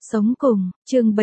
Sống cùng, chương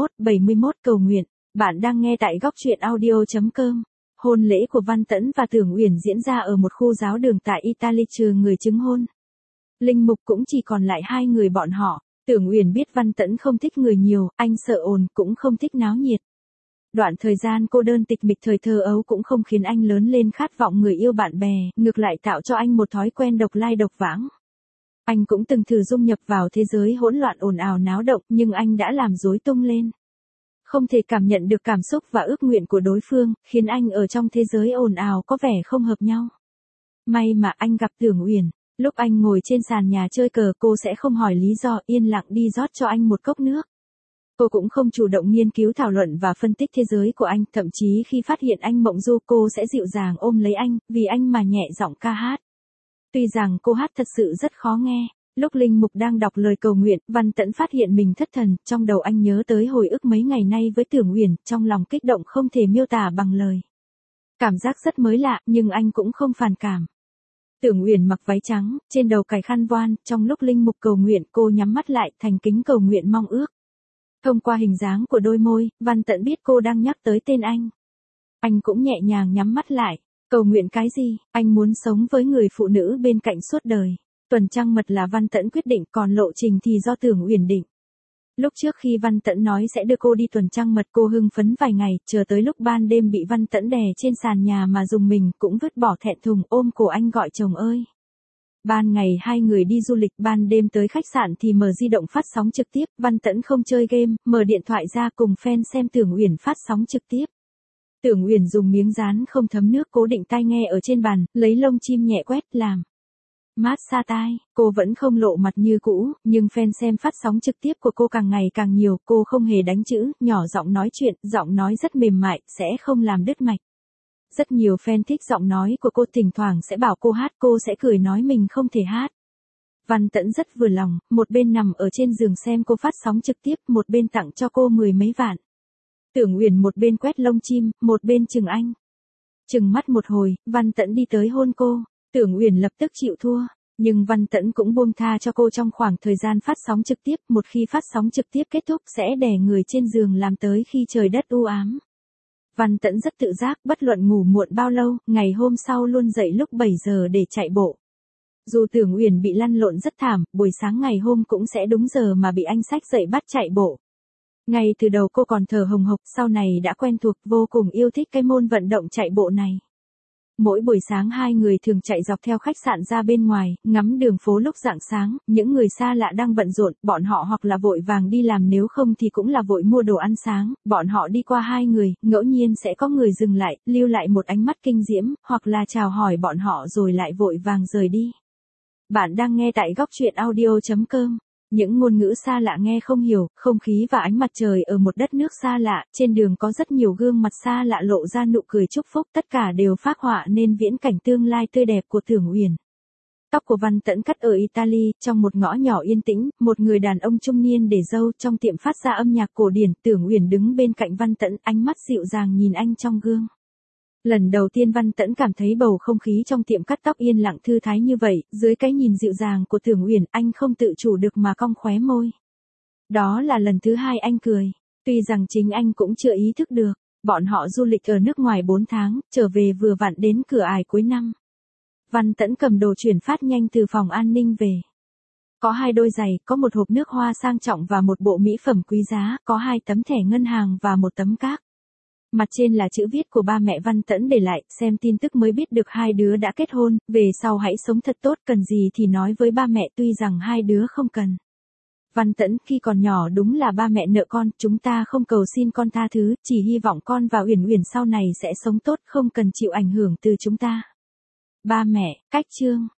71 cầu nguyện. Bạn đang nghe tại góc truyện audio.com. Hôn lễ của Văn Tẫn và Tưởng Uyển diễn ra ở một khu giáo đường tại Italy trừ người chứng hôn. Linh mục cũng chỉ còn lại hai người bọn họ. Tưởng Uyển biết Văn Tẫn không thích người nhiều, anh sợ ồn cũng không thích náo nhiệt. Đoạn thời gian cô đơn tịch mịch thời thơ ấu cũng không khiến anh lớn lên khát vọng người yêu bạn bè, ngược lại tạo cho anh một thói quen độc lai độc vãng. Anh cũng từng thử dung nhập vào thế giới hỗn loạn ồn ào náo động, nhưng anh đã làm rối tung lên. Không thể cảm nhận được cảm xúc và ước nguyện của đối phương, khiến anh ở trong thế giới ồn ào có vẻ không hợp nhau. May mà anh gặp Tưởng Uyển. Lúc anh ngồi trên sàn nhà chơi cờ, cô sẽ không hỏi lý do, yên lặng đi rót cho anh một cốc nước. Cô cũng không chủ động nghiên cứu thảo luận và phân tích thế giới của anh, thậm chí khi phát hiện anh mộng du cô sẽ dịu dàng ôm lấy anh, vì anh mà nhẹ giọng ca hát. Tuy rằng cô hát thật sự rất khó nghe, lúc linh mục đang đọc lời cầu nguyện, Văn Tẫn phát hiện mình thất thần, trong đầu anh nhớ tới hồi ức mấy ngày nay với Tưởng Uyển, trong lòng kích động không thể miêu tả bằng lời. Cảm giác rất mới lạ, nhưng anh cũng không phản cảm. Tưởng Uyển mặc váy trắng, trên đầu cài khăn voan, trong lúc linh mục cầu nguyện cô nhắm mắt lại, thành kính cầu nguyện mong ước. Thông qua hình dáng của đôi môi, Văn Tẫn biết cô đang nhắc tới tên anh. Anh cũng nhẹ nhàng nhắm mắt lại. Cầu nguyện cái gì? Anh muốn sống với người phụ nữ bên cạnh suốt đời. Tuần trăng mật là Văn Tẫn quyết định, còn lộ trình thì do Tưởng Uyển định. Lúc trước khi Văn Tẫn nói sẽ đưa cô đi tuần trăng mật, cô hưng phấn vài ngày, chờ tới lúc ban đêm bị Văn Tẫn đè trên sàn nhà mà dùng mình, cũng vứt bỏ thẹn thùng, ôm cổ anh gọi chồng ơi. Ban ngày hai người đi du lịch, ban đêm tới khách sạn thì mở di động phát sóng trực tiếp, Văn Tẫn không chơi game, mở điện thoại ra cùng fan xem Tưởng Uyển phát sóng trực tiếp. Tưởng Uyển dùng miếng dán không thấm nước cố định tai nghe ở trên bàn, lấy lông chim nhẹ quét làm mát xa tai. Cô vẫn không lộ mặt như cũ, nhưng fan xem phát sóng trực tiếp của cô càng ngày càng nhiều, cô không hề đánh chữ, nhỏ giọng nói chuyện, giọng nói rất mềm mại, sẽ không làm đứt mạch. Rất nhiều fan thích giọng nói của cô, thỉnh thoảng sẽ bảo cô hát, cô sẽ cười nói mình không thể hát. Văn Tẫn rất vừa lòng, một bên nằm ở trên giường xem cô phát sóng trực tiếp, một bên tặng cho cô 10 mấy vạn. Tưởng Uyển một bên quét lông chim, một bên chừng anh. Chừng mắt một hồi, Văn Tẫn đi tới hôn cô. Tưởng Uyển lập tức chịu thua, nhưng Văn Tẫn cũng buông tha cho cô trong khoảng thời gian phát sóng trực tiếp, một khi phát sóng trực tiếp kết thúc sẽ đè người trên giường làm tới khi trời đất u ám. Văn Tẫn rất tự giác, bất luận ngủ muộn bao lâu, ngày hôm sau luôn dậy lúc 7 giờ để chạy bộ. Dù Tưởng Uyển bị lăn lộn rất thảm, buổi sáng ngày hôm cũng sẽ đúng giờ mà bị anh xách dậy bắt chạy bộ. Ngay từ đầu cô còn thở hồng hộc, sau này đã quen thuộc, vô cùng yêu thích cái môn vận động chạy bộ này. Mỗi buổi sáng hai người thường chạy dọc theo khách sạn ra bên ngoài, ngắm đường phố lúc rạng sáng, những người xa lạ đang bận rộn, bọn họ hoặc là vội vàng đi làm, nếu không thì cũng là vội mua đồ ăn sáng. Bọn họ đi qua hai người, ngẫu nhiên sẽ có người dừng lại, lưu lại một ánh mắt kinh diễm, hoặc là chào hỏi bọn họ rồi lại vội vàng rời đi. Bạn đang nghe tại góc truyện audio.com. Những ngôn ngữ xa lạ nghe không hiểu, không khí và ánh mặt trời ở một đất nước xa lạ, trên đường có rất nhiều gương mặt xa lạ lộ ra nụ cười chúc phúc, tất cả đều phác họa nên viễn cảnh tương lai tươi đẹp của Tưởng Uyển. Tóc của Văn Tẫn cắt ở Italy, trong một ngõ nhỏ yên tĩnh, một người đàn ông trung niên để râu trong tiệm phát ra âm nhạc cổ điển, Tưởng Uyển đứng bên cạnh Văn Tẫn, ánh mắt dịu dàng nhìn anh trong gương. Lần đầu tiên Văn Tẫn cảm thấy bầu không khí trong tiệm cắt tóc yên lặng thư thái như vậy, dưới cái nhìn dịu dàng của Tưởng Uyển, anh không tự chủ được mà cong khóe môi. Đó là lần thứ hai anh cười, tuy rằng chính anh cũng chưa ý thức được. Bọn họ du lịch ở nước ngoài 4 tháng, trở về vừa vặn đến cửa ải cuối năm. Văn Tẫn cầm đồ chuyển phát nhanh từ phòng an ninh về. Có 2 đôi giày, có một hộp nước hoa sang trọng và một bộ mỹ phẩm quý giá, có 2 tấm thẻ ngân hàng và một tấm cáp. Mặt trên là chữ viết của ba mẹ Văn Tẫn để lại, xem tin tức mới biết được hai đứa đã kết hôn, về sau hãy sống thật tốt, cần gì thì nói với ba mẹ, tuy rằng hai đứa không cần. Văn Tẫn, khi còn nhỏ đúng là ba mẹ nợ con, chúng ta không cầu xin con tha thứ, chỉ hy vọng con và Uyển Uyển sau này sẽ sống tốt, không cần chịu ảnh hưởng từ chúng ta. Ba mẹ, cách chương.